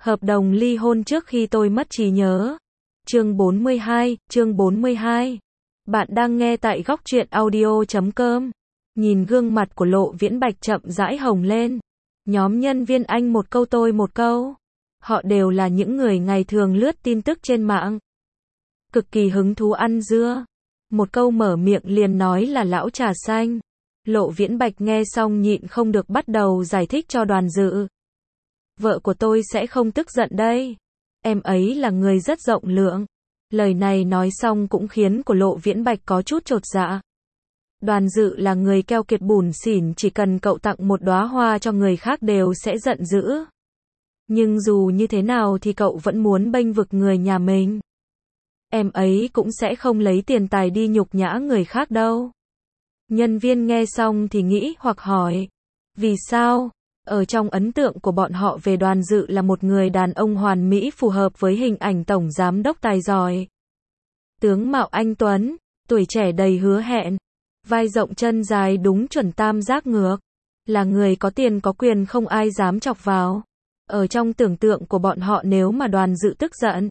Hợp đồng ly hôn trước khi tôi mất trí nhớ. Chương 42. Bạn đang nghe tại góc truyện audio.com. Nhìn gương mặt của Lộ Viễn Bạch chậm rãi hồng lên. Nhóm nhân viên anh một câu tôi một câu. Họ đều là những người ngày thường lướt tin tức trên mạng. Cực kỳ hứng thú ăn dưa. Một câu mở miệng liền nói là lão trà xanh. Lộ Viễn Bạch nghe xong nhịn không được bắt đầu giải thích cho Đoàn Dự. Vợ của tôi sẽ không tức giận đây. Em ấy là người rất rộng lượng. Lời này nói xong cũng khiến của Lộ Viễn Bạch có chút chột dạ. Đoàn Dự là người keo kiệt bủn xỉn, chỉ cần cậu tặng một đóa hoa cho người khác đều sẽ giận dữ. Nhưng dù như thế nào thì cậu vẫn muốn bênh vực người nhà mình. Em ấy cũng sẽ không lấy tiền tài đi nhục nhã người khác đâu. Nhân viên nghe xong thì nghĩ hoặc hỏi. Vì sao? Ở trong ấn tượng của bọn họ về Đoàn Dự là một người đàn ông hoàn mỹ phù hợp với hình ảnh tổng giám đốc tài giỏi. Tướng mạo anh tuấn, tuổi trẻ đầy hứa hẹn, vai rộng chân dài đúng chuẩn tam giác ngược. Là người có tiền có quyền không ai dám chọc vào. Ở trong tưởng tượng của bọn họ nếu mà Đoàn Dự tức giận,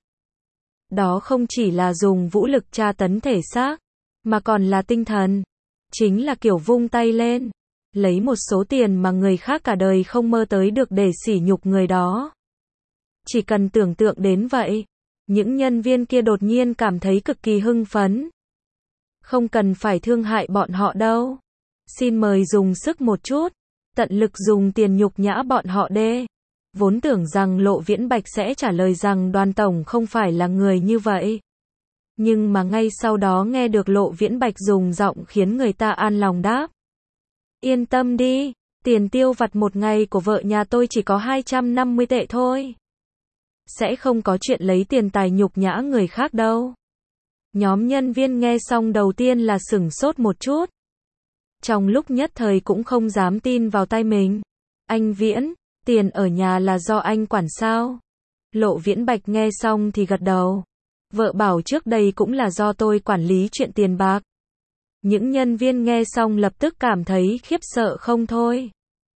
đó không chỉ là dùng vũ lực tra tấn thể xác, mà còn là tinh thần. Chính là kiểu vung tay lên, lấy một số tiền mà người khác cả đời không mơ tới được để sỉ nhục người đó. Chỉ cần tưởng tượng đến vậy, những nhân viên kia đột nhiên cảm thấy cực kỳ hưng phấn. Không cần phải thương hại bọn họ đâu. Xin mời dùng sức một chút, tận lực dùng tiền nhục nhã bọn họ đê. Vốn tưởng rằng Lộ Viễn Bạch sẽ trả lời rằng Đoàn tổng không phải là người như vậy. Nhưng mà ngay sau đó nghe được Lộ Viễn Bạch dùng giọng khiến người ta an lòng đáp. Yên tâm đi, tiền tiêu vặt một ngày của vợ nhà tôi chỉ có 250 tệ thôi. Sẽ không có chuyện lấy tiền tài nhục nhã người khác đâu. Nhóm nhân viên nghe xong đầu tiên là sửng sốt một chút. Trong lúc nhất thời cũng không dám tin vào tai mình. Anh Viễn, tiền ở nhà là do anh quản sao? Lộ Viễn Bạch nghe xong thì gật đầu. Vợ bảo trước đây cũng là do tôi quản lý chuyện tiền bạc. Những nhân viên nghe xong lập tức cảm thấy khiếp sợ không thôi.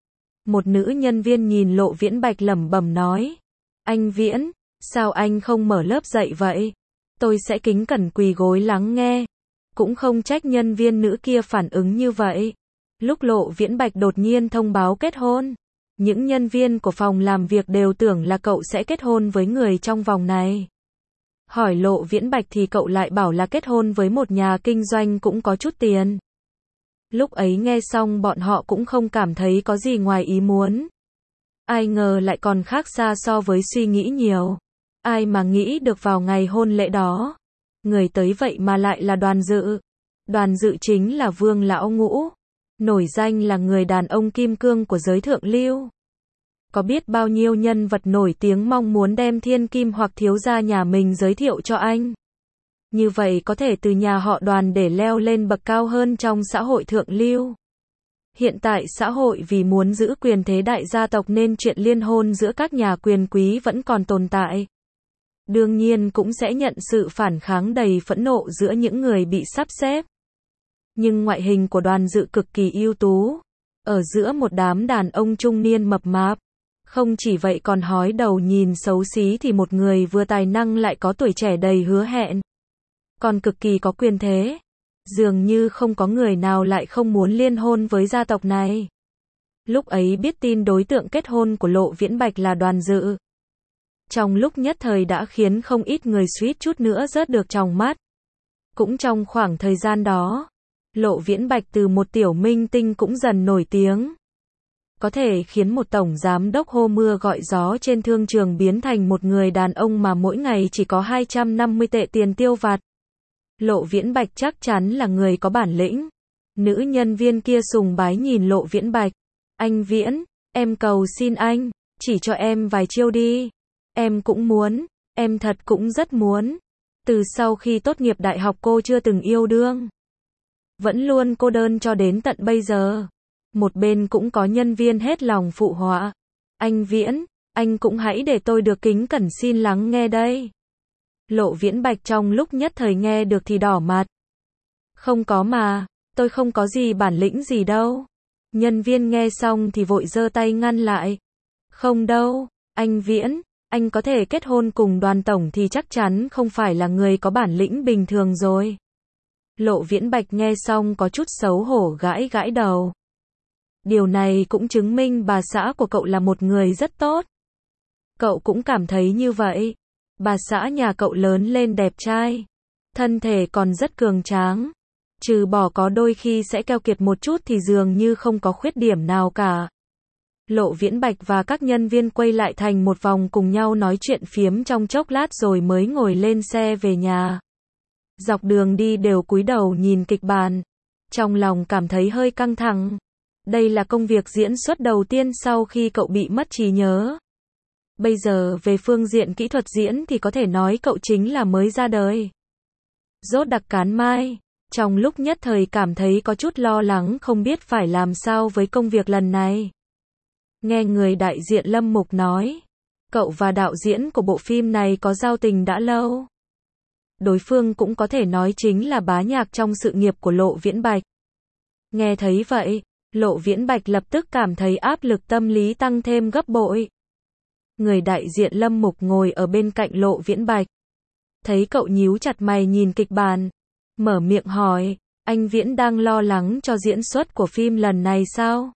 Một nữ nhân viên nhìn Lộ Viễn Bạch lẩm bẩm nói. Anh Viễn, sao anh không mở lớp dạy vậy? Tôi sẽ kính cẩn quỳ gối lắng nghe. Cũng không trách nhân viên nữ kia phản ứng như vậy. Lúc Lộ Viễn Bạch đột nhiên thông báo kết hôn, những nhân viên của phòng làm việc đều tưởng là cậu sẽ kết hôn với người trong vòng này. Hỏi Lộ Viễn Bạch thì cậu lại bảo là kết hôn với một nhà kinh doanh cũng có chút tiền. Lúc ấy nghe xong bọn họ cũng không cảm thấy có gì ngoài ý muốn. Ai ngờ lại còn khác xa so với suy nghĩ nhiều. Ai mà nghĩ được vào ngày hôn lễ đó, người tới vậy mà lại là Đoàn Dự. Đoàn Dự chính là Vương Lão Ngũ, nổi danh là người đàn ông kim cương của giới thượng lưu. Có biết bao nhiêu nhân vật nổi tiếng mong muốn đem thiên kim hoặc thiếu gia nhà mình giới thiệu cho anh. Như vậy có thể từ nhà họ Đoàn để leo lên bậc cao hơn trong xã hội thượng lưu. Hiện tại xã hội vì muốn giữ quyền thế đại gia tộc nên chuyện liên hôn giữa các nhà quyền quý vẫn còn tồn tại. Đương nhiên cũng sẽ nhận sự phản kháng đầy phẫn nộ giữa những người bị sắp xếp. Nhưng ngoại hình của Đoàn Dự cực kỳ ưu tú. Ở giữa một đám đàn ông trung niên mập mạp. Không chỉ vậy còn hói đầu nhìn xấu xí thì một người vừa tài năng lại có tuổi trẻ đầy hứa hẹn. Còn cực kỳ có quyền thế. Dường như không có người nào lại không muốn liên hôn với gia tộc này. Lúc ấy biết tin đối tượng kết hôn của Lộ Viễn Bạch là Đoàn Dự. Trong lúc nhất thời đã khiến không ít người suýt chút nữa rớt được trong mắt. Cũng trong khoảng thời gian đó, Lộ Viễn Bạch từ một tiểu minh tinh cũng dần nổi tiếng. Có thể khiến một tổng giám đốc hô mưa gọi gió trên thương trường biến thành một người đàn ông mà mỗi ngày chỉ có 250 tệ tiền tiêu vặt. Lộ Viễn Bạch chắc chắn là người có bản lĩnh. Nữ nhân viên kia sùng bái nhìn Lộ Viễn Bạch. Anh Viễn, em cầu xin anh, chỉ cho em vài chiêu đi. Em cũng muốn, em thật cũng rất muốn. Từ sau khi tốt nghiệp đại học cô chưa từng yêu đương. Vẫn luôn cô đơn cho đến tận bây giờ. Một bên cũng có nhân viên hết lòng phụ họa. Anh Viễn, anh cũng hãy để tôi được kính cẩn xin lắng nghe đây. Lộ Viễn Bạch trong lúc nhất thời nghe được thì đỏ mặt. Không có mà, tôi không có gì bản lĩnh gì đâu. Nhân viên nghe xong thì vội giơ tay ngăn lại. Không đâu, anh Viễn, anh có thể kết hôn cùng Đoàn tổng thì chắc chắn không phải là người có bản lĩnh bình thường rồi. Lộ Viễn Bạch nghe xong có chút xấu hổ gãi gãi đầu. Điều này cũng chứng minh bà xã của cậu là một người rất tốt. Cậu cũng cảm thấy như vậy. Bà xã nhà cậu lớn lên đẹp trai. Thân thể còn rất cường tráng. Trừ bỏ có đôi khi sẽ keo kiệt một chút thì dường như không có khuyết điểm nào cả. Lộ Viễn Bạch và các nhân viên quay lại thành một vòng cùng nhau nói chuyện phiếm trong chốc lát rồi mới ngồi lên xe về nhà. Dọc đường đi đều cúi đầu nhìn kịch bản. Trong lòng cảm thấy hơi căng thẳng. Đây là công việc diễn xuất đầu tiên sau khi cậu bị mất trí nhớ. Bây giờ về phương diện kỹ thuật diễn thì có thể nói cậu chính là mới ra đời. Rốt đặc cán mai. Trong lúc nhất thời cảm thấy có chút lo lắng không biết phải làm sao với công việc lần này. Nghe người đại diện Lâm Mục nói. Cậu và đạo diễn của bộ phim này có giao tình đã lâu. Đối phương cũng có thể nói chính là bá nhạc trong sự nghiệp của Lộ Viễn Bạch. Nghe thấy vậy, Lộ Viễn Bạch lập tức cảm thấy áp lực tâm lý tăng thêm gấp bội. Người đại diện Lâm Mục ngồi ở bên cạnh Lộ Viễn Bạch. Thấy cậu nhíu chặt mày nhìn kịch bản. Mở miệng hỏi, anh Viễn đang lo lắng cho diễn xuất của phim lần này sao?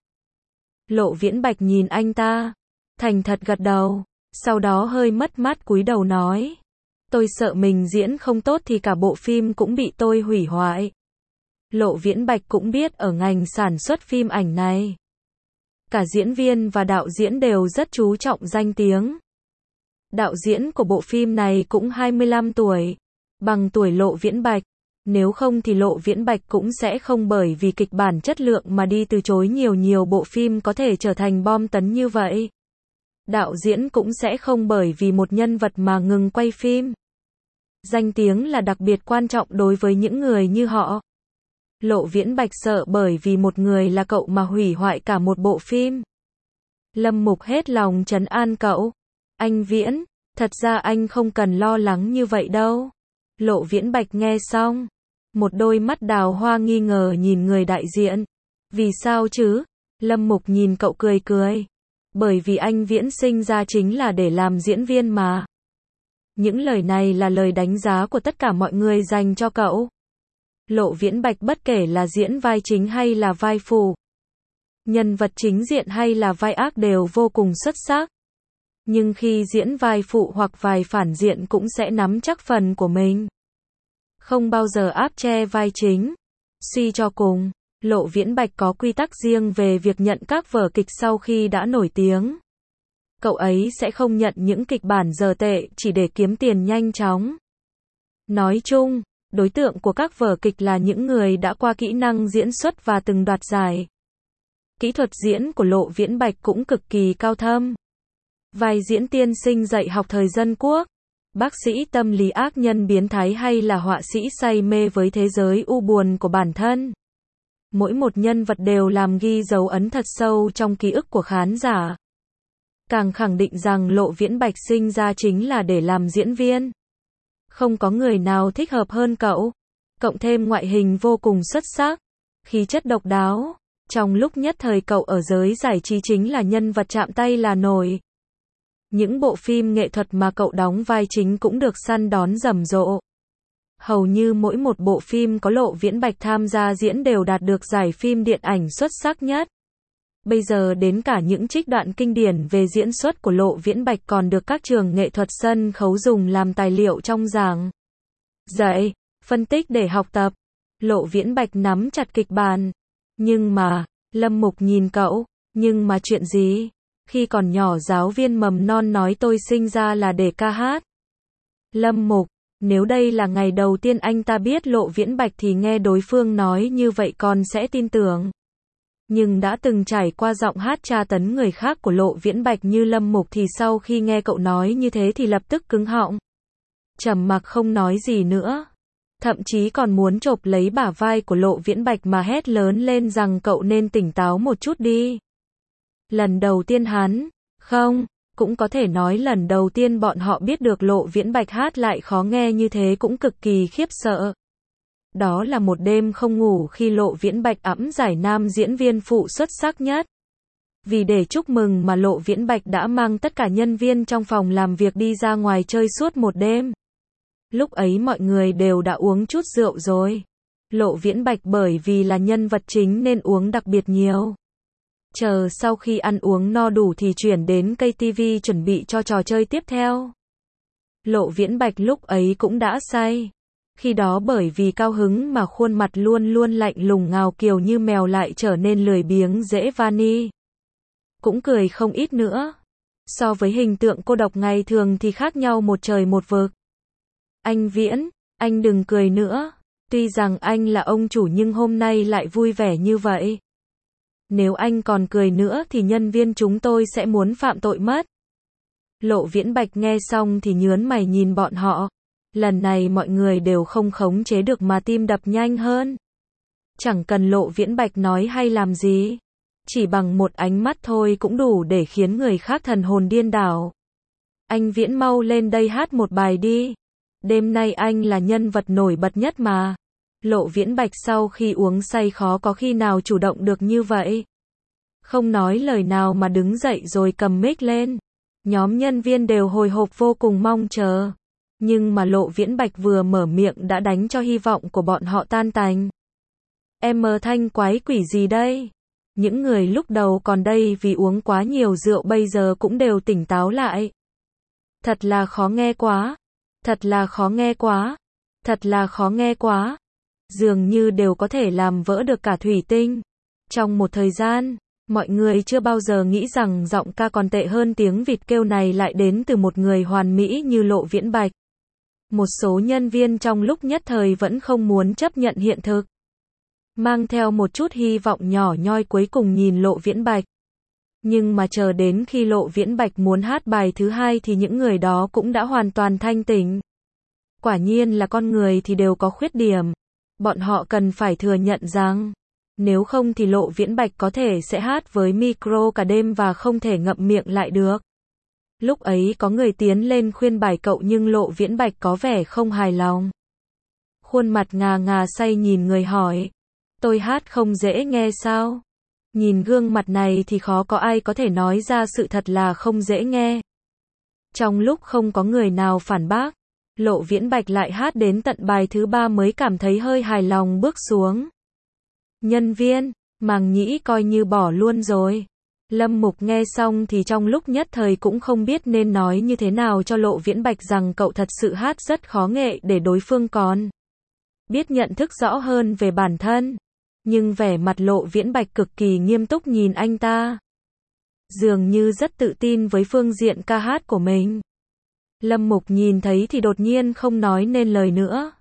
Lộ Viễn Bạch nhìn anh ta. Thành thật gật đầu. Sau đó hơi mất mát cúi đầu nói. Tôi sợ mình diễn không tốt thì cả bộ phim cũng bị tôi hủy hoại. Lộ Viễn Bạch cũng biết ở ngành sản xuất phim ảnh này. Cả diễn viên và đạo diễn đều rất chú trọng danh tiếng. Đạo diễn của bộ phim này cũng 25 tuổi. Bằng tuổi Lộ Viễn Bạch. Nếu không thì Lộ Viễn Bạch cũng sẽ không bởi vì kịch bản chất lượng mà đi từ chối nhiều bộ phim có thể trở thành bom tấn như vậy. Đạo diễn cũng sẽ không bởi vì một nhân vật mà ngừng quay phim. Danh tiếng là đặc biệt quan trọng đối với những người như họ. Lộ Viễn Bạch sợ bởi vì một người là cậu mà hủy hoại cả một bộ phim. Lâm Mục hết lòng trấn an cậu. Anh Viễn, thật ra anh không cần lo lắng như vậy đâu. Lộ Viễn Bạch nghe xong. Một đôi mắt đào hoa nghi ngờ nhìn người đại diện. Vì sao chứ? Lâm Mục nhìn cậu cười cười. Bởi vì anh Viễn sinh ra chính là để làm diễn viên mà. Những lời này là lời đánh giá của tất cả mọi người dành cho cậu. Lộ Viễn Bạch bất kể là diễn vai chính hay là vai phụ, nhân vật chính diện hay là vai ác đều vô cùng xuất sắc. Nhưng khi diễn vai phụ hoặc vai phản diện cũng sẽ nắm chắc phần của mình. Không bao giờ áp che vai chính. Suy cho cùng, Lộ Viễn Bạch có quy tắc riêng về việc nhận các vở kịch sau khi đã nổi tiếng. Cậu ấy sẽ không nhận những kịch bản dở tệ chỉ để kiếm tiền nhanh chóng. Nói chung, đối tượng của các vở kịch là những người đã qua kỹ năng diễn xuất và từng đoạt giải. Kỹ thuật diễn của Lộ Viễn Bạch cũng cực kỳ cao thâm. Vai diễn tiên sinh dạy học thời dân quốc, bác sĩ tâm lý ác nhân biến thái hay là họa sĩ say mê với thế giới u buồn của bản thân. Mỗi một nhân vật đều làm ghi dấu ấn thật sâu trong ký ức của khán giả. Càng khẳng định rằng Lộ Viễn Bạch sinh ra chính là để làm diễn viên. Không có người nào thích hợp hơn cậu. Cộng thêm ngoại hình vô cùng xuất sắc, khí chất độc đáo. Trong lúc nhất thời cậu ở giới giải trí chính là nhân vật chạm tay là nổi. Những bộ phim nghệ thuật mà cậu đóng vai chính cũng được săn đón rầm rộ. Hầu như mỗi một bộ phim có Lộ Viễn Bạch tham gia diễn đều đạt được giải phim điện ảnh xuất sắc nhất. Bây giờ đến cả những trích đoạn kinh điển về diễn xuất của Lộ Viễn Bạch còn được các trường nghệ thuật sân khấu dùng làm tài liệu trong giảng dạy, phân tích để học tập. Lộ Viễn Bạch nắm chặt kịch bản. Nhưng mà, Lâm Mục nhìn cậu, nhưng mà chuyện gì? Khi còn nhỏ giáo viên mầm non nói tôi sinh ra là để ca hát. Lâm Mục, nếu đây là ngày đầu tiên anh ta biết Lộ Viễn Bạch thì nghe đối phương nói như vậy còn sẽ tin tưởng. Nhưng đã từng trải qua giọng hát tra tấn người khác của Lộ Viễn Bạch như Lâm Mục thì sau khi nghe cậu nói như thế thì lập tức cứng họng. Trầm mặc không nói gì nữa. Thậm chí còn muốn chộp lấy bả vai của Lộ Viễn Bạch mà hét lớn lên rằng cậu nên tỉnh táo một chút đi. Lần đầu tiên cũng có thể nói lần đầu tiên bọn họ biết được Lộ Viễn Bạch hát lại khó nghe như thế cũng cực kỳ khiếp sợ. Đó là một đêm không ngủ khi Lộ Viễn Bạch ẵm giải nam diễn viên phụ xuất sắc nhất. Vì để chúc mừng mà Lộ Viễn Bạch đã mang tất cả nhân viên trong phòng làm việc đi ra ngoài chơi suốt một đêm. Lúc ấy mọi người đều đã uống chút rượu rồi. Lộ Viễn Bạch bởi vì là nhân vật chính nên uống đặc biệt nhiều. Chờ sau khi ăn uống no đủ thì chuyển đến cây TV chuẩn bị cho trò chơi tiếp theo. Lộ Viễn Bạch lúc ấy cũng đã say. Khi đó bởi vì cao hứng mà khuôn mặt luôn luôn lạnh lùng ngào kiều như mèo lại trở nên lười biếng dễ vani. Cũng cười không ít nữa. So với hình tượng cô độc ngày thường thì khác nhau một trời một vực. Anh Viễn, anh đừng cười nữa. Tuy rằng anh là ông chủ nhưng hôm nay lại vui vẻ như vậy. Nếu anh còn cười nữa thì nhân viên chúng tôi sẽ muốn phạm tội mất. Lộ Viễn Bạch nghe xong thì nhớn mày nhìn bọn họ. Lần này mọi người đều không khống chế được mà tim đập nhanh hơn. Chẳng cần Lộ Viễn Bạch nói hay làm gì. Chỉ bằng một ánh mắt thôi cũng đủ để khiến người khác thần hồn điên đảo. Anh Viễn mau lên đây hát một bài đi. Đêm nay anh là nhân vật nổi bật nhất mà. Lộ Viễn Bạch sau khi uống say khó có khi nào chủ động được như vậy. Không nói lời nào mà đứng dậy rồi cầm mic lên. Nhóm nhân viên đều hồi hộp vô cùng mong chờ. Nhưng mà Lộ Viễn Bạch vừa mở miệng đã đánh cho hy vọng của bọn họ tan tành. Em mờ thanh quái quỷ gì đây? Những người lúc đầu còn đây vì uống quá nhiều rượu bây giờ cũng đều tỉnh táo lại. Thật là khó nghe quá. Thật là khó nghe quá. Thật là khó nghe quá. Dường như đều có thể làm vỡ được cả thủy tinh. Trong một thời gian, mọi người chưa bao giờ nghĩ rằng giọng ca còn tệ hơn tiếng vịt kêu này lại đến từ một người hoàn mỹ như Lộ Viễn Bạch. Một số nhân viên trong lúc nhất thời vẫn không muốn chấp nhận hiện thực. Mang theo một chút hy vọng nhỏ nhoi cuối cùng nhìn Lộ Viễn Bạch. Nhưng mà chờ đến khi Lộ Viễn Bạch muốn hát bài thứ hai thì những người đó cũng đã hoàn toàn thanh tỉnh. Quả nhiên là con người thì đều có khuyết điểm. Bọn họ cần phải thừa nhận rằng, nếu không thì Lộ Viễn Bạch có thể sẽ hát với micro cả đêm và không thể ngậm miệng lại được. Lúc ấy có người tiến lên khuyên bài cậu nhưng Lộ Viễn Bạch có vẻ không hài lòng. Khuôn mặt ngà ngà say nhìn người hỏi, tôi hát không dễ nghe sao? Nhìn gương mặt này thì khó có ai có thể nói ra sự thật là không dễ nghe. Trong lúc không có người nào phản bác, Lộ Viễn Bạch lại hát đến tận bài thứ 3 mới cảm thấy hơi hài lòng bước xuống. Nhân viên, màng nhĩ coi như bỏ luôn rồi. Lâm Mục nghe xong thì trong lúc nhất thời cũng không biết nên nói như thế nào cho Lộ Viễn Bạch rằng cậu thật sự hát rất khó nghệ để đối phương còn biết nhận thức rõ hơn về bản thân. Nhưng vẻ mặt Lộ Viễn Bạch cực kỳ nghiêm túc nhìn anh ta. Dường như rất tự tin với phương diện ca hát của mình. Lâm Mục nhìn thấy thì đột nhiên không nói nên lời nữa.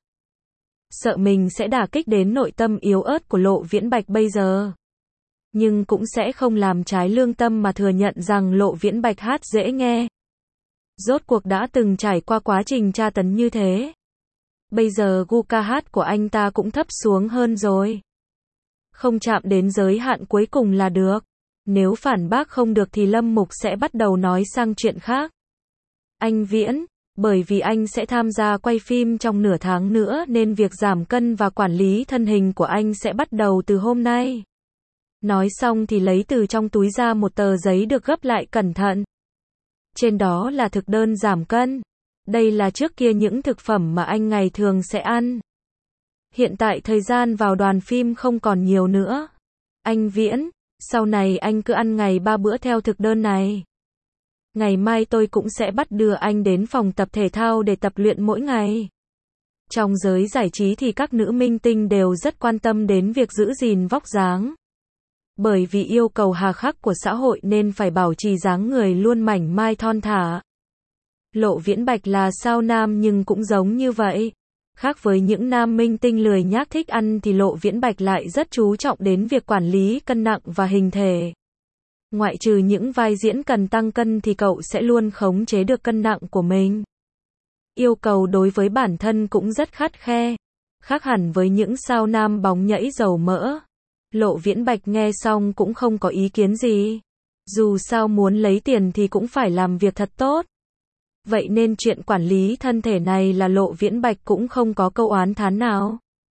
Sợ mình sẽ đả kích đến nội tâm yếu ớt của Lộ Viễn Bạch bây giờ. Nhưng cũng sẽ không làm trái lương tâm mà thừa nhận rằng Lộ Viễn Bạch hát dễ nghe. Rốt cuộc đã từng trải qua quá trình tra tấn như thế. Bây giờ gu ca hát của anh ta cũng thấp xuống hơn rồi. Không chạm đến giới hạn cuối cùng là được. Nếu phản bác không được thì Lâm Mục sẽ bắt đầu nói sang chuyện khác. Anh Viễn, bởi vì anh sẽ tham gia quay phim trong nửa tháng nữa nên việc giảm cân và quản lý thân hình của anh sẽ bắt đầu từ hôm nay. Nói xong thì lấy từ trong túi ra một tờ giấy được gấp lại cẩn thận. Trên đó là thực đơn giảm cân. Đây là trước kia những thực phẩm mà anh ngày thường sẽ ăn. Hiện tại thời gian vào đoàn phim không còn nhiều nữa. Anh Viễn, sau này anh cứ ăn ngày 3 bữa theo thực đơn này. Ngày mai tôi cũng sẽ bắt đưa anh đến phòng tập thể thao để tập luyện mỗi ngày. Trong giới giải trí thì các nữ minh tinh đều rất quan tâm đến việc giữ gìn vóc dáng. Bởi vì yêu cầu hà khắc của xã hội nên phải bảo trì dáng người luôn mảnh mai thon thả. Lộ Viễn Bạch là sao nam nhưng cũng giống như vậy. Khác với những nam minh tinh lười nhác thích ăn thì Lộ Viễn Bạch lại rất chú trọng đến việc quản lý cân nặng và hình thể. Ngoại trừ những vai diễn cần tăng cân thì cậu sẽ luôn khống chế được cân nặng của mình. Yêu cầu đối với bản thân cũng rất khắt khe. Khác hẳn với những sao nam bóng nhảy dầu mỡ. Lộ Viễn Bạch nghe xong cũng không có ý kiến gì. Dù sao muốn lấy tiền thì cũng phải làm việc thật tốt. Vậy nên chuyện quản lý thân thể này là Lộ Viễn Bạch cũng không có câu oán thán nào.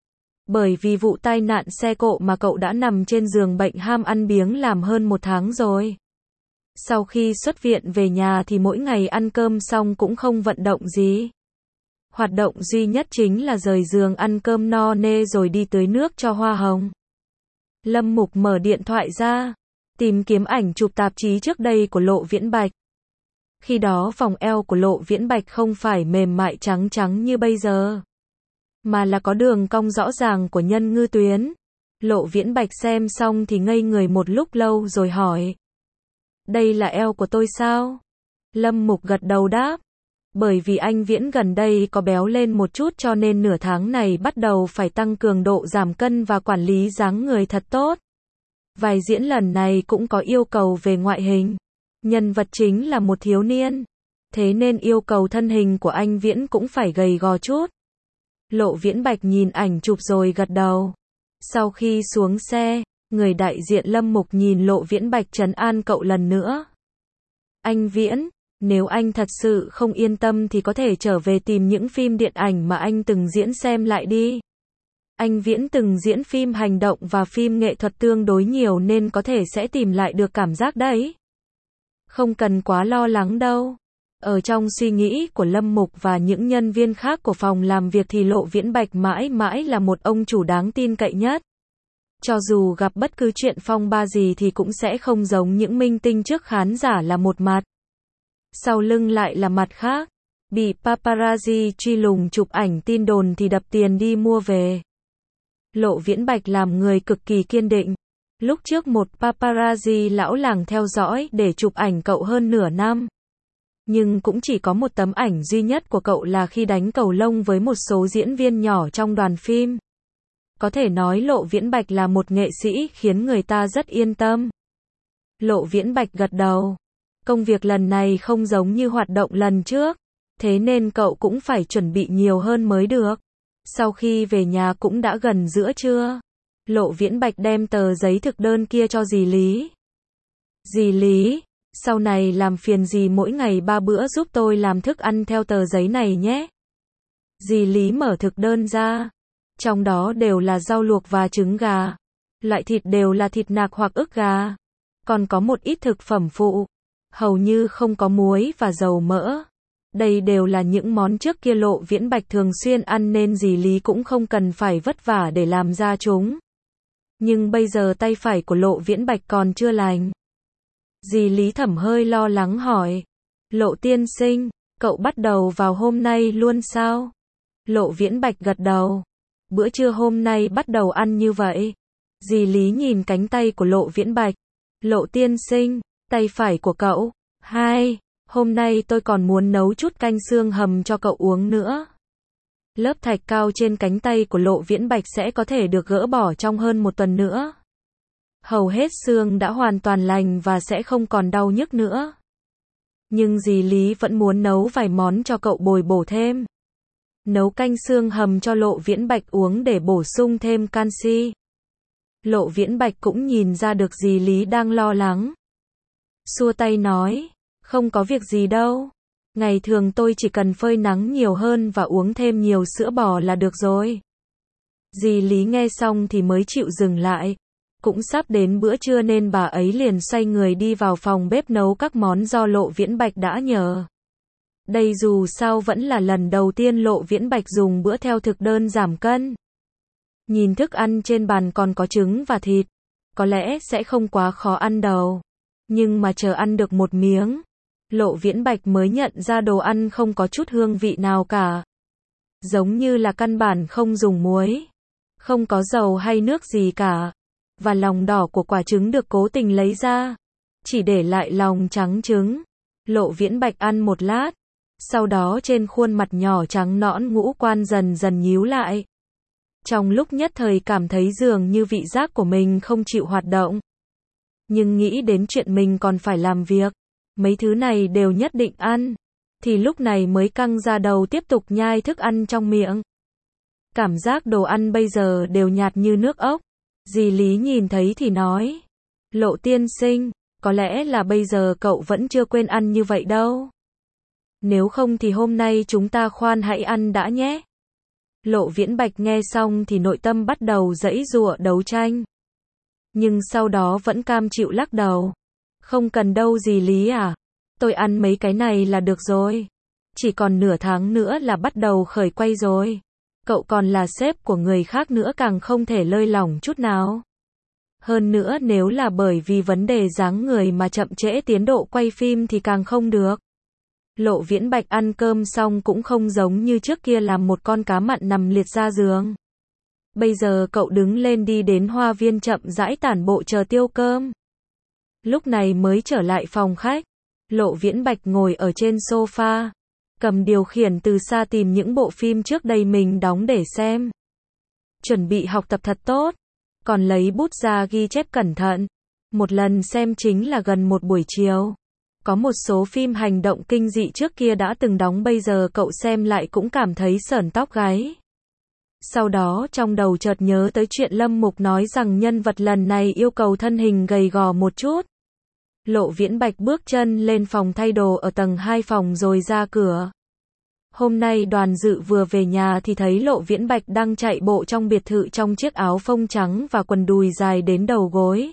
Bởi vì vụ tai nạn xe cộ mà cậu đã nằm trên giường bệnh ham ăn biếng làm hơn 1 tháng rồi. Sau khi xuất viện về nhà thì mỗi ngày ăn cơm xong cũng không vận động gì. Hoạt động duy nhất chính là rời giường ăn cơm no nê rồi đi tưới nước cho hoa hồng. Lâm Mục mở điện thoại ra, tìm kiếm ảnh chụp tạp chí trước đây của Lộ Viễn Bạch. Khi đó vòng eo của Lộ Viễn Bạch không phải mềm mại trắng trắng như bây giờ, mà là có đường cong rõ ràng của nhân ngư tuyến. Lộ Viễn Bạch xem xong thì ngây người một lúc lâu rồi hỏi. Đây là eo của tôi sao? Lâm Mục gật đầu đáp. Bởi vì anh Viễn gần đây có béo lên một chút cho nên nửa tháng này bắt đầu phải tăng cường độ giảm cân và quản lý dáng người thật tốt. Vai diễn lần này cũng có yêu cầu về ngoại hình. Nhân vật chính là một thiếu niên. Thế nên yêu cầu thân hình của anh Viễn cũng phải gầy gò chút. Lộ Viễn Bạch nhìn ảnh chụp rồi gật đầu. Sau khi xuống xe, người đại diện Lâm Mục nhìn Lộ Viễn Bạch trấn an cậu lần nữa. Anh Viễn, nếu anh thật sự không yên tâm thì có thể trở về tìm những phim điện ảnh mà anh từng diễn xem lại đi. Anh Viễn từng diễn phim hành động và phim nghệ thuật tương đối nhiều nên có thể sẽ tìm lại được cảm giác đấy. Không cần quá lo lắng đâu. Ở trong suy nghĩ của Lâm Mục và những nhân viên khác của phòng làm việc thì Lộ Viễn Bạch mãi mãi là một ông chủ đáng tin cậy nhất. Cho dù gặp bất cứ chuyện phong ba gì thì cũng sẽ không giống những minh tinh trước khán giả là một mặt, sau lưng lại là mặt khác. Bị paparazzi truy lùng chụp ảnh tin đồn thì đập tiền đi mua về. Lộ Viễn Bạch làm người cực kỳ kiên định. Lúc trước một paparazzi lão làng theo dõi để chụp ảnh cậu hơn nửa năm. Nhưng cũng chỉ có một tấm ảnh duy nhất của cậu là khi đánh cầu lông với một số diễn viên nhỏ trong đoàn phim. Có thể nói Lộ Viễn Bạch là một nghệ sĩ khiến người ta rất yên tâm. Lộ Viễn Bạch gật đầu. Công việc lần này không giống như hoạt động lần trước, thế nên cậu cũng phải chuẩn bị nhiều hơn mới được. Sau khi về nhà cũng đã gần giữa trưa. Lộ Viễn Bạch đem tờ giấy thực đơn kia cho dì Lý. Dì Lý, sau này làm phiền dì mỗi ngày 3 bữa giúp tôi làm thức ăn theo tờ giấy này nhé. Dì Lý mở thực đơn ra. Trong đó đều là rau luộc và trứng gà. Loại thịt đều là thịt nạc hoặc ức gà. Còn có một ít thực phẩm phụ. Hầu như không có muối và dầu mỡ. Đây đều là những món trước kia Lộ Viễn Bạch thường xuyên ăn nên dì Lý cũng không cần phải vất vả để làm ra chúng. Nhưng bây giờ tay phải của Lộ Viễn Bạch còn chưa lành. Dì Lý Thẩm hơi lo lắng hỏi. Lộ tiên sinh, cậu bắt đầu vào hôm nay luôn sao? Lộ Viễn Bạch gật đầu. Bữa trưa hôm nay bắt đầu ăn như vậy. Dì Lý nhìn cánh tay của Lộ Viễn Bạch. Lộ tiên sinh, tay phải của cậu. Hôm nay tôi còn muốn nấu chút canh xương hầm cho cậu uống nữa. Lớp thạch cao trên cánh tay của Lộ Viễn Bạch sẽ có thể được gỡ bỏ trong hơn 1 tuần nữa. Hầu hết xương đã hoàn toàn lành và sẽ không còn đau nhức nữa. Nhưng dì Lý vẫn muốn nấu vài món cho cậu bồi bổ thêm. Nấu canh xương hầm cho Lộ Viễn Bạch uống để bổ sung thêm canxi. Lộ Viễn Bạch cũng nhìn ra được dì Lý đang lo lắng. Xua tay nói, không có việc gì đâu. Ngày thường tôi chỉ cần phơi nắng nhiều hơn và uống thêm nhiều sữa bò là được rồi. Dì Lý nghe xong thì mới chịu dừng lại. Cũng sắp đến bữa trưa nên bà ấy liền xoay người đi vào phòng bếp nấu các món do Lộ Viễn Bạch đã nhờ. Đây dù sao vẫn là lần đầu tiên Lộ Viễn Bạch dùng bữa theo thực đơn giảm cân. Nhìn thức ăn trên bàn còn có trứng và thịt, có lẽ sẽ không quá khó ăn đâu. Nhưng mà chờ ăn được một miếng, Lộ Viễn Bạch mới nhận ra đồ ăn không có chút hương vị nào cả. Giống như là căn bản không dùng muối, không có dầu hay nước gì cả. Và lòng đỏ của quả trứng được cố tình lấy ra, chỉ để lại lòng trắng trứng. Lộ Viễn Bạch ăn một lát, sau đó trên khuôn mặt nhỏ trắng nõn ngũ quan dần dần nhíu lại. Trong lúc nhất thời cảm thấy dường như vị giác của mình không chịu hoạt động. Nhưng nghĩ đến chuyện mình còn phải làm việc, mấy thứ này đều nhất định ăn, thì lúc này mới căng ra đầu tiếp tục nhai thức ăn trong miệng. Cảm giác đồ ăn bây giờ đều nhạt như nước ốc. Dì Lý nhìn thấy thì nói, Lộ tiên sinh, có lẽ là bây giờ cậu vẫn chưa quên ăn như vậy đâu. Nếu không thì hôm nay chúng ta khoan hãy ăn đã nhé. Lộ Viễn Bạch nghe xong thì nội tâm bắt đầu giãy giụa đấu tranh. Nhưng sau đó vẫn cam chịu lắc đầu. Không cần đâu dì Lý à. Tôi ăn mấy cái này là được rồi. Chỉ còn nửa tháng nữa là bắt đầu khởi quay rồi. Cậu còn là sếp của người khác nữa càng không thể lơi lỏng chút nào. Hơn nữa nếu là bởi vì vấn đề dáng người mà chậm trễ tiến độ quay phim thì càng không được. Lộ Viễn Bạch ăn cơm xong cũng không giống như trước kia làm một con cá mặn nằm liệt ra giường. Bây giờ cậu đứng lên đi đến hoa viên chậm rãi tản bộ chờ tiêu cơm. Lúc này mới trở lại phòng khách. Lộ Viễn Bạch ngồi ở trên sofa, cầm điều khiển từ xa tìm những bộ phim trước đây mình đóng để xem. Chuẩn bị học tập thật tốt, còn lấy bút ra ghi chép cẩn thận. Một lần xem chính là gần một buổi chiều. Có một số phim hành động kinh dị trước kia đã từng đóng bây giờ cậu xem lại cũng cảm thấy sởn tóc gáy. Sau đó trong đầu chợt nhớ tới chuyện Lâm Mục nói rằng nhân vật lần này yêu cầu thân hình gầy gò một chút. Lộ Viễn Bạch bước chân lên phòng thay đồ ở tầng 2 phòng rồi ra cửa. Hôm nay Đoàn Dự vừa về nhà thì thấy Lộ Viễn Bạch đang chạy bộ trong biệt thự trong chiếc áo phông trắng và quần đùi dài đến đầu gối.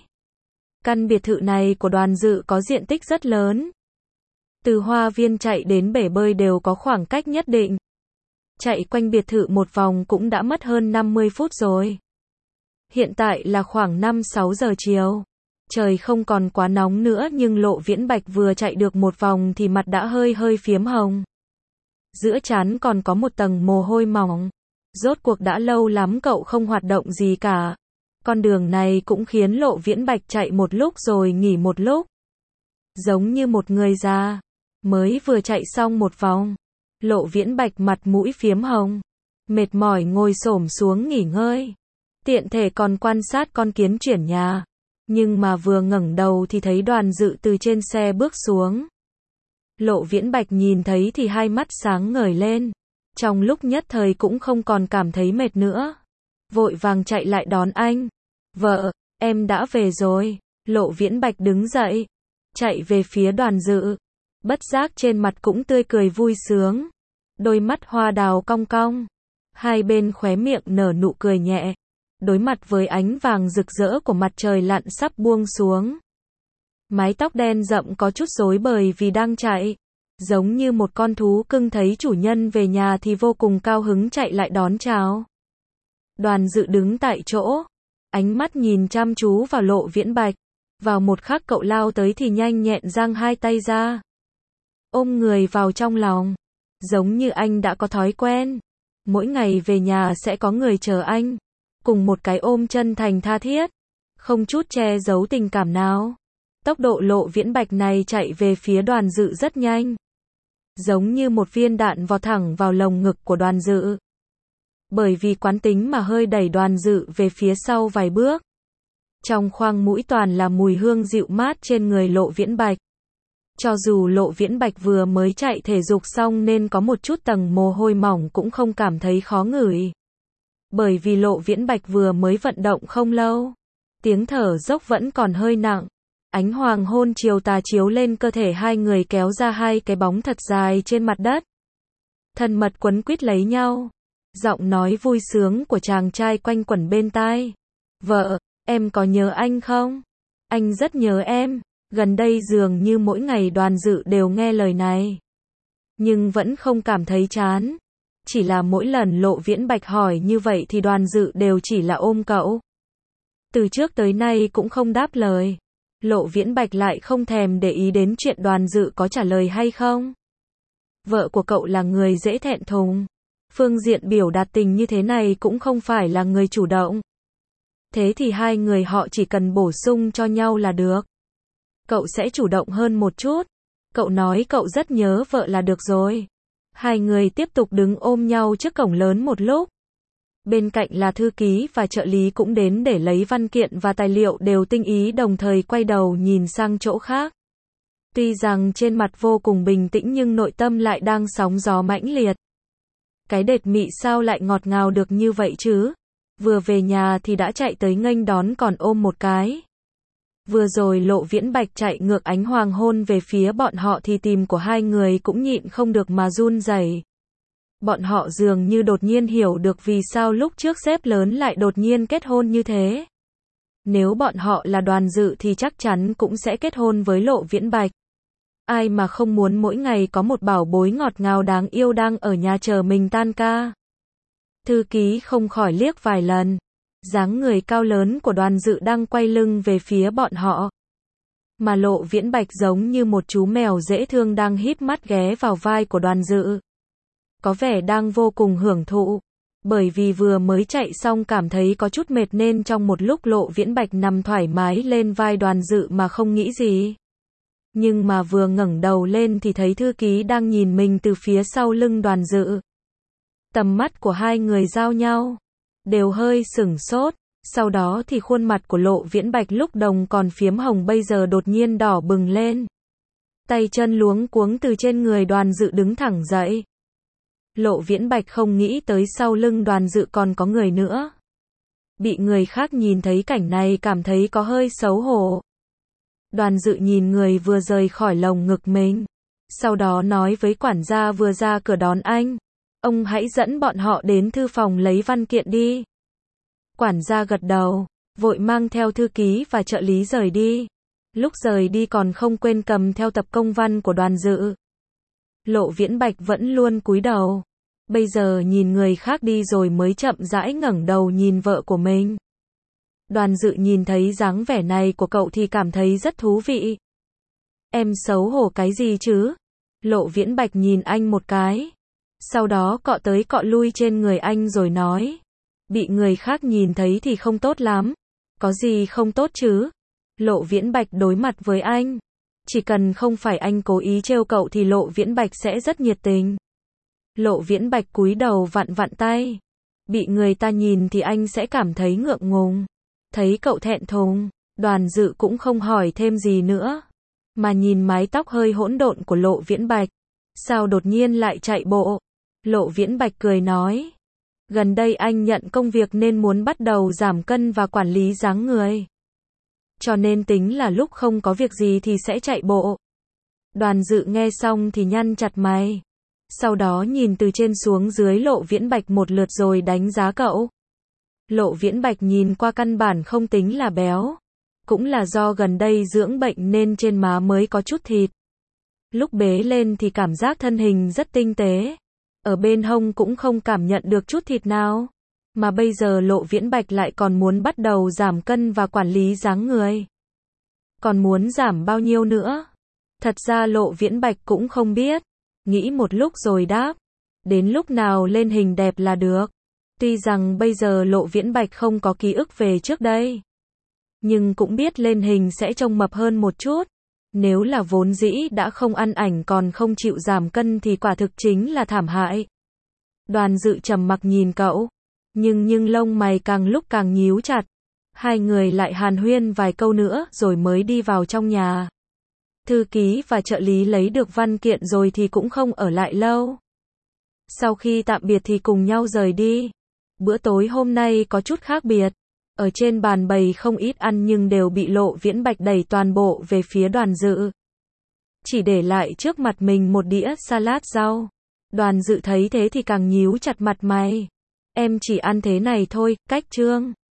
Căn biệt thự này của Đoàn Dự có diện tích rất lớn. Từ hoa viên chạy đến bể bơi đều có khoảng cách nhất định. Chạy quanh biệt thự một vòng cũng đã mất hơn 50 phút rồi. Hiện tại là khoảng 5-6 giờ chiều. Trời không còn quá nóng nữa nhưng Lộ Viễn Bạch vừa chạy được một vòng thì mặt đã hơi phiếm hồng. Giữa trán còn có một tầng mồ hôi mỏng. Rốt cuộc đã lâu lắm cậu không hoạt động gì cả. Con đường này cũng khiến Lộ Viễn Bạch chạy một lúc rồi nghỉ một lúc. Giống như một người già. Mới vừa chạy xong một vòng. Lộ Viễn Bạch mặt mũi phiếm hồng. Mệt mỏi ngồi xổm xuống nghỉ ngơi. Tiện thể còn quan sát con kiến chuyển nhà. Nhưng mà vừa ngẩng đầu thì thấy Đoàn Dự từ trên xe bước xuống. Lộ Viễn Bạch nhìn thấy thì hai mắt sáng ngời lên. Trong lúc nhất thời cũng không còn cảm thấy mệt nữa. Vội vàng chạy lại đón anh. Vợ, em đã về rồi. Lộ Viễn Bạch đứng dậy. Chạy về phía Đoàn Dự. Bất giác trên mặt cũng tươi cười vui sướng. Đôi mắt hoa đào cong cong. Hai bên khóe miệng nở nụ cười nhẹ. Đối mặt với ánh vàng rực rỡ của mặt trời lặn sắp buông xuống. Mái tóc đen rậm có chút rối bởi vì đang chạy. Giống như một con thú cưng thấy chủ nhân về nhà thì vô cùng cao hứng chạy lại đón chào. Đoàn Dự đứng tại chỗ. Ánh mắt nhìn chăm chú vào Lộ Viễn Bạch. Vào một khắc cậu lao tới thì nhanh nhẹn giang hai tay ra. Ôm người vào trong lòng. Giống như anh đã có thói quen. Mỗi ngày về nhà sẽ có người chờ anh. Cùng một cái ôm chân thành tha thiết. Không chút che giấu tình cảm nào. Tốc độ Lộ Viễn Bạch này chạy về phía Đoàn Dự rất nhanh. Giống như một viên đạn vọt thẳng vào lồng ngực của Đoàn Dự. Bởi vì quán tính mà hơi đẩy Đoàn Dự về phía sau vài bước. Trong khoang mũi toàn là mùi hương dịu mát trên người Lộ Viễn Bạch. Cho dù Lộ Viễn Bạch vừa mới chạy thể dục xong nên có một chút tầng mồ hôi mỏng cũng không cảm thấy khó ngửi. Bởi vì Lộ Viễn Bạch vừa mới vận động không lâu. Tiếng thở dốc vẫn còn hơi nặng. Ánh hoàng hôn chiều tà chiếu lên cơ thể hai người kéo ra hai cái bóng thật dài trên mặt đất. Thân mật quấn quýt lấy nhau. Giọng nói vui sướng của chàng trai quanh quẩn bên tai. Vợ, em có nhớ anh không? Anh rất nhớ em. Gần đây dường như mỗi ngày Đoàn Dự đều nghe lời này. Nhưng vẫn không cảm thấy chán. Chỉ là mỗi lần Lộ Viễn Bạch hỏi như vậy thì Đoàn Dự đều chỉ là ôm cậu. Từ trước tới nay cũng không đáp lời. Lộ Viễn Bạch lại không thèm để ý đến chuyện Đoàn Dự có trả lời hay không. Vợ của cậu là người dễ thẹn thùng. Phương diện biểu đạt tình như thế này cũng không phải là người chủ động. Thế thì hai người họ chỉ cần bổ sung cho nhau là được. Cậu sẽ chủ động hơn một chút. Cậu nói cậu rất nhớ vợ là được rồi. Hai người tiếp tục đứng ôm nhau trước cổng lớn một lúc. Bên cạnh là thư ký và trợ lý cũng đến để lấy văn kiện và tài liệu đều tinh ý đồng thời quay đầu nhìn sang chỗ khác. Tuy rằng trên mặt vô cùng bình tĩnh nhưng nội tâm lại đang sóng gió mãnh liệt. Cái đệt mị sao lại ngọt ngào được như vậy chứ? Vừa về nhà thì đã chạy tới nghênh đón còn ôm một cái. Vừa rồi Lộ Viễn Bạch chạy ngược ánh hoàng hôn về phía bọn họ thì tim của hai người cũng nhịn không được mà run rẩy. Bọn họ dường như đột nhiên hiểu được vì sao lúc trước sếp lớn lại đột nhiên kết hôn như thế. Nếu bọn họ là Đoàn Dự thì chắc chắn cũng sẽ kết hôn với Lộ Viễn Bạch. Ai mà không muốn mỗi ngày có một bảo bối ngọt ngào đáng yêu đang ở nhà chờ mình tan ca. Thư ký không khỏi liếc vài lần. Dáng người cao lớn của Đoàn Dự đang quay lưng về phía bọn họ. Mà Lộ Viễn Bạch giống như một chú mèo dễ thương đang híp mắt ghé vào vai của Đoàn Dự. Có vẻ đang vô cùng hưởng thụ. Bởi vì vừa mới chạy xong cảm thấy có chút mệt nên trong một lúc Lộ Viễn Bạch nằm thoải mái lên vai Đoàn Dự mà không nghĩ gì. Nhưng mà vừa ngẩng đầu lên thì thấy thư ký đang nhìn mình từ phía sau lưng Đoàn Dự. Tầm mắt của hai người giao nhau. Đều hơi sửng sốt. Sau đó thì khuôn mặt của Lộ Viễn Bạch lúc đầu còn phiếm hồng bây giờ đột nhiên đỏ bừng lên. Tay chân luống cuống từ trên người Đoàn Dự đứng thẳng dậy. Lộ Viễn Bạch không nghĩ tới sau lưng Đoàn Dự còn có người nữa. Bị người khác nhìn thấy cảnh này cảm thấy có hơi xấu hổ. Đoàn Dự nhìn người vừa rời khỏi lồng ngực mình. Sau đó nói với quản gia vừa ra cửa đón anh. Ông hãy dẫn bọn họ đến thư phòng lấy văn kiện đi. Quản gia gật đầu, vội mang theo thư ký và trợ lý rời đi. Lúc rời đi còn không quên cầm theo tập công văn của Đoàn Dự. Lộ Viễn Bạch vẫn luôn cúi đầu. Bây giờ nhìn người khác đi rồi mới chậm rãi ngẩng đầu nhìn vợ của mình. Đoàn Dự nhìn thấy dáng vẻ này của cậu thì cảm thấy rất thú vị. Em xấu hổ cái gì chứ? Lộ Viễn Bạch nhìn anh một cái. Sau đó cọ tới cọ lui trên người anh rồi nói. Bị người khác nhìn thấy thì không tốt lắm. Có gì không tốt chứ? Lộ Viễn Bạch đối mặt với anh. Chỉ cần không phải anh cố ý trêu cậu thì Lộ Viễn Bạch sẽ rất nhiệt tình. Lộ Viễn Bạch cúi đầu vặn vặn tay. Bị người ta nhìn thì anh sẽ cảm thấy ngượng ngùng. Thấy cậu thẹn thùng, Đoàn Dự cũng không hỏi thêm gì nữa. Mà nhìn mái tóc hơi hỗn độn của Lộ Viễn Bạch. Sao đột nhiên lại chạy bộ? Lộ Viễn Bạch cười nói. Gần đây anh nhận công việc nên muốn bắt đầu giảm cân và quản lý dáng người. Cho nên tính là lúc không có việc gì thì sẽ chạy bộ. Đoàn Dự nghe xong thì nhăn chặt mày. Sau đó nhìn từ trên xuống dưới Lộ Viễn Bạch một lượt rồi đánh giá cậu. Lộ Viễn Bạch nhìn qua căn bản không tính là béo. Cũng là do gần đây dưỡng bệnh nên trên má mới có chút thịt. Lúc bế lên thì cảm giác thân hình rất tinh tế. Ở bên hông cũng không cảm nhận được chút thịt nào. Mà bây giờ Lộ Viễn Bạch lại còn muốn bắt đầu giảm cân và quản lý dáng người. Còn muốn giảm bao nhiêu nữa? Thật ra Lộ Viễn Bạch cũng không biết. Nghĩ một lúc rồi đáp. Đến lúc nào lên hình đẹp là được. Tuy rằng bây giờ Lộ Viễn Bạch không có ký ức về trước đây. Nhưng cũng biết lên hình sẽ trông mập hơn một chút. Nếu là vốn dĩ đã không ăn ảnh còn không chịu giảm cân thì quả thực chính là thảm hại. Đoàn Dự trầm mặc nhìn cậu. Nhưng lông mày càng lúc càng nhíu chặt. Hai người lại hàn huyên vài câu nữa rồi mới đi vào trong nhà. Thư ký và trợ lý lấy được văn kiện rồi thì cũng không ở lại lâu. Sau khi tạm biệt thì cùng nhau rời đi. Bữa tối hôm nay có chút khác biệt. Ở trên bàn bày không ít ăn nhưng đều bị Lộ Viễn Bạch đẩy toàn bộ về phía Đoàn Dự. Chỉ để lại trước mặt mình một đĩa salad rau. Đoàn Dự thấy thế thì càng nhíu chặt mặt mày. Em chỉ ăn thế này thôi, cách Trương.